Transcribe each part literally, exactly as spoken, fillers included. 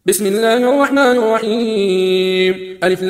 بسم الله الرحمن الرحيم ألف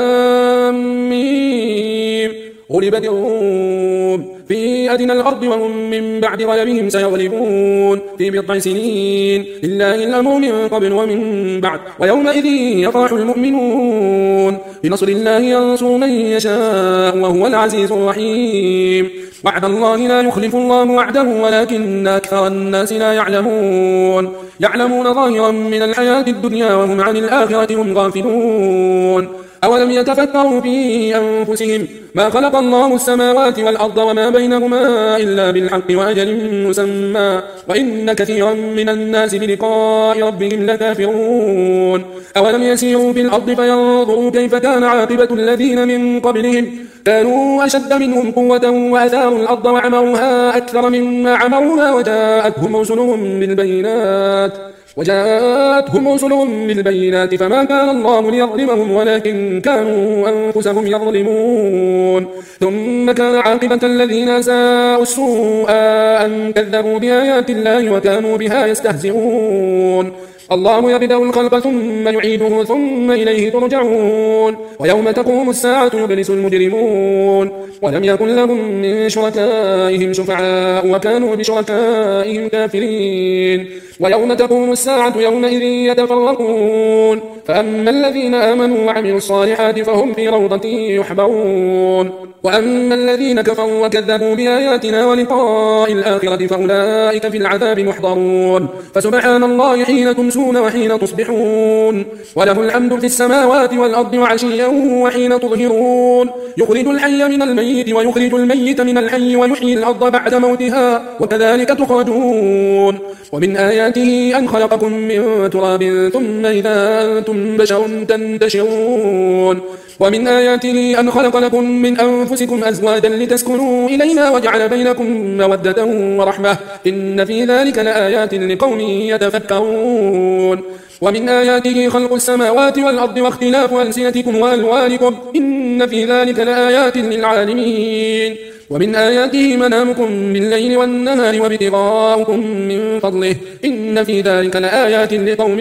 لام ميم غلبت الروم في أدنى الأرض وهم من بعد غلبهم سيغلبون في بضع سنين لله الأمر من قبل ومن بعد ويومئذ يفرح المؤمنون بنصر الله ينصر من يشاء وهو العزيز الرحيم وعد الله لا يخلف الله وعده ولكن أكثر الناس لا يعلمون يعلمون ظاهرا من الحياة الدنيا وهم عن الآخرة هم غافلون أولم يتفكروا في أنفسهم ما خلق الله السماوات والأرض وما بينهما إلا بالحق وأجل مسمى وإن كثيرا من الناس بلقاء ربهم لكافرون أولم يسيروا في الأرض فينظروا كيف كان عاقبة الذين من قبلهم كانوا أشد منهم قوة وأثاروا الأرض وعمروها أكثر مما عمروها وجاءتهم رسلهم بالبينات وجاءتهم رسلهم بالبينات فما كان الله ليظلمهم ولكن كانوا أنفسهم يظلمون ثم كان عاقبة الذين ساءوا السوء أن كذبوا بآيات الله وكانوا بها يستهزئون الله يبدأ الخلق ثم يعيده ثم إليه ترجعون ويوم تقوم الساعة يبلس المجرمون ولم يكن لهم من شركائهم شفعاء وكانوا بشركائهم كافرين ويوم تقوم الساعة يومئذ يتفرقون فأما الذين آمنوا وعملوا الصالحات فهم في روضة يحبرون وأما الذين كفروا وكذبوا بآياتنا ولقاء الآخرة فأولئك في العذاب محضرون فسبحان الله حين تمسون وحين تصبحون وله الحمد في السماوات والأرض وعشيا وحين تظهرون يخرج الحي من الميت ويخرج الميت من الحي ويحيي الأرض بعد موتها وكذلك تخرجون ومن آياته أن خلقكم من تراب ثم إذا أنتم بشر تنتشرون ومن آياته أن خلق لكم من أنفسكم أزواجا لتسكنوا إليها وجعل بينكم مودة ورحمة إن في ذلك لآيات لقوم يتفكرون ومن آياته خلق السماوات والأرض واختلاف ألسنتكم وألوانكم إن في ذلك لآيات للعالمين ومن آياته منامكم بالليل والنهار وابتغاؤكم من فضله إن في ذلك لآيات لقوم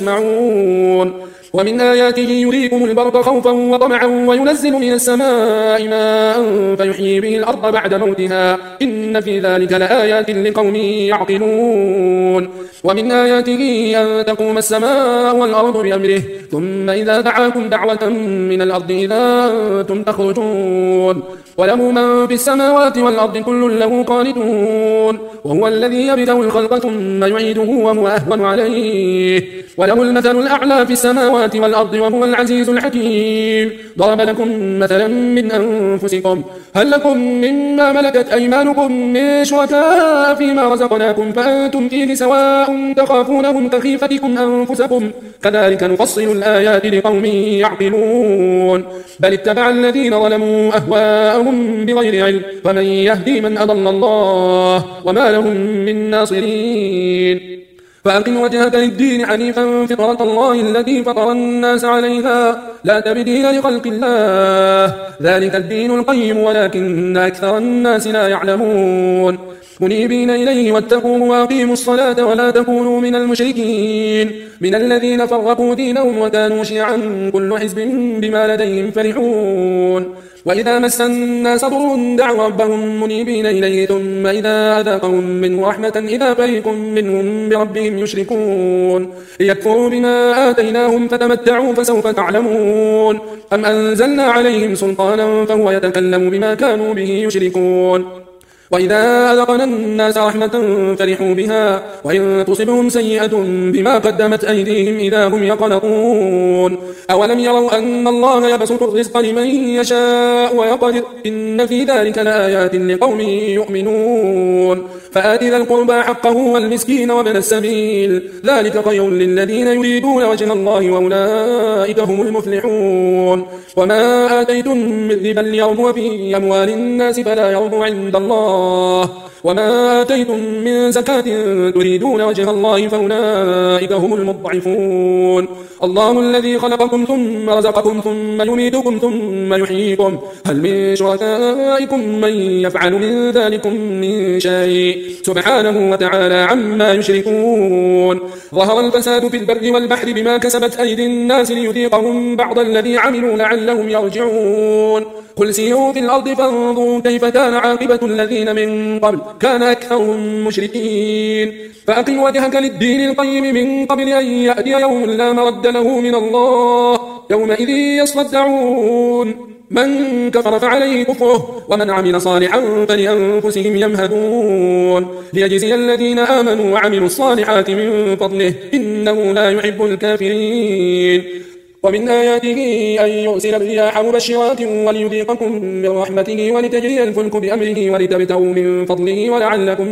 يسمعون ومن آياته يريكم البرق خوفا وطمعا وينزل من السماء ماء فيحيي به الأرض بعد موتها إن في ذلك لآيات لقوم يعقلون ومن آياته أن تقوم السماء والأرض بأمره ثم إذا دعاكم دعوة من الأرض إذا أنتم تخرجون وله من في السماوات والأرض كل له قانتون وهو الذي يبدأ الخلق ثم يعيده وهو أهون عليه وله المثل الأعلى في السماوات والأرض وهو العزيز الحكيم ضرب لكم مثلا من أنفسكم هل لكم مما ملكت أيمانكم من شركاء فيما رزقناكم فأنتم فيه سواء تخافونهم كخيفتكم أنفسكم كذلك نفصل الآيات لقوم يعقلون بل اتبع الذين ظلموا أهواءهم بغير علم ومن يهدي من أضل الله وما لهم من ناصرين فأقم وجهك للدين حنيفا فطرة الله التي فطر الناس عليها لا تبديل لخلق الله ذلك الدين القيم ولكن أكثر الناس لا يعلمون منيبين إليه واتقوه وأقيموا الصلاة ولا تكونوا من المشركين من الذين فرقوا دينهم وكانوا شيعا كل حزب بما لديهم فرحون وإذا مس الناس ضر دعوا ربهم منيبين إليه ثم إذا أذاقهم منه رحمة إذا فريق منهم بربهم يشركون ليكفروا بما آتيناهم فتمتعوا فسوف تعلمون أم أنزلنا عليهم سلطانا فهو يتكلم بما كانوا به يشركون وإذا أذقنا الناس رحمة فرحوا بها وإن تصبهم سيئة بما قدمت أيديهم إذا هم يقنطون أولم يروا أن الله يبسط الرزق لمن يشاء ويقدر إن في ذلك لآيات لقوم يؤمنون فآت ذا القربى حقه والمسكين وابن السبيل ذلك خير للذين يريدون وجه الله وأولئك هم المفلحون وما آتيتم من ربا ليربو في أموال الناس فلا يربو عند الله وما آتيتم من زكاة تريدون وجه الله فأولئك هم المضعفون الله الذي خلقكم ثم رزقكم ثم يميتكم ثم يحييكم هل من شركائكم من يفعل من ذلكم من شيء سبحانه وتعالى عما يشركون ظهر الفساد في البر والبحر بما كسبت أيدي الناس ليذيقهم بعض الذي عملوا لعلهم يرجعون قل سيروا في الأرض فانظروا كيف كان عاقبة الذين من قبل كان أكثرهم مشركين فأقم وجهك للدين القيم من قبل أن يأتي يوم لا مرد له من الله يومئذ يصدعون من كفر فعليه كفره ومن عمل صالحا فلأنفسهم يمهدون ليجزي الذين آمنوا وعملوا الصالحات من فضله إنه لا يحب الكافرين ومن آياته أن يرسل الرياح مبشرات وليذيقكم من رحمته ولتجري الفلك بأمره ولتبتغوا من فضله ولعلكم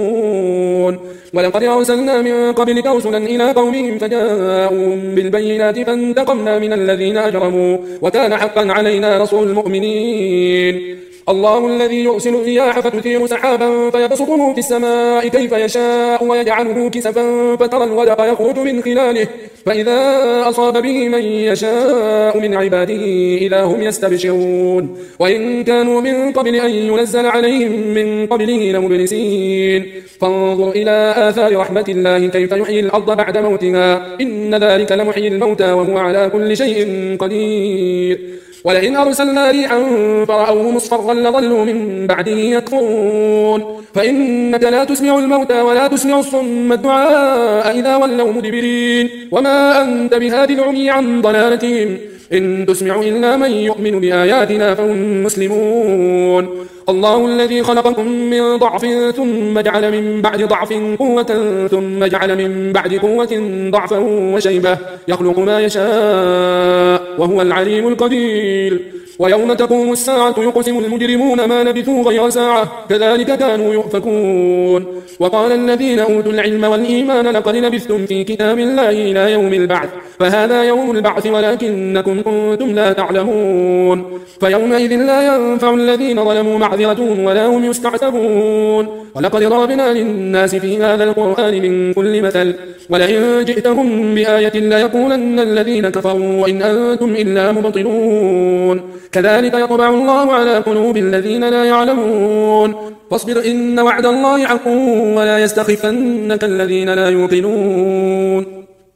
تشكرون ولقد أرسلنا من قبلك رسلا إلى قومهم فجاءوهم بالبينات فانتقمنا من الذين أجرموا وكان حقا علينا نصر المؤمنين الله الذي يرسل الرياح فتثير سحابا فيبسطه في السماء كيف يشاء ويجعله كسفا فترى الودق يخرج من خلاله فإذا أصاب به من يشاء من عباده إذا هم يستبشرون وإن كانوا من قبل أن ينزل عليهم من قبله لمبلسين فانظر إلى آثار رحمة الله كيف يحيي الأرض بعد موتها إن ذلك لمحيي الموتى وهو على كل شيء قدير ولئن أرسلنا ريحا فرأوه مصفرا لظلوا من بعده يكفرون فإنك لا تسمع الموتى ولا تسمع الصم الدعاء إذا ولوا مدبرين وما أنت بهادي العمي عن ضلالتهم إن تسمع إلا من يؤمن بآياتنا فهم مسلمون الله الذي خلقكم من ضعف ثم جعل من بعد ضعف قوة ثم جعل من بعد قوة ضعفا وشيبة يخلق ما يشاء وهو العليم القدير ويوم تقوم الساعة يقسم المجرمون ما لبثوا غير ساعة كذلك كانوا يؤفكون وقال الذين أوتوا العلم والإيمان لقد لبثتم في كتاب الله إلى يوم البعث فهذا يوم البعث ولكنكم كنتم لا تعلمون فيومئذ لا ينفع الذين ظلموا معذرتهم ولا هم يستعتبون ولقد ضربنا للناس في هذا القرآن من كل مثل ولئن جئتهم بآية ليقولن الذين كفروا وإن أنتم إلا مبطلون كذلك يطبع الله على قلوب الذين لا يعلمون فاصبر إن وعد الله حق ولا يستخفنك الذين لا يوقنون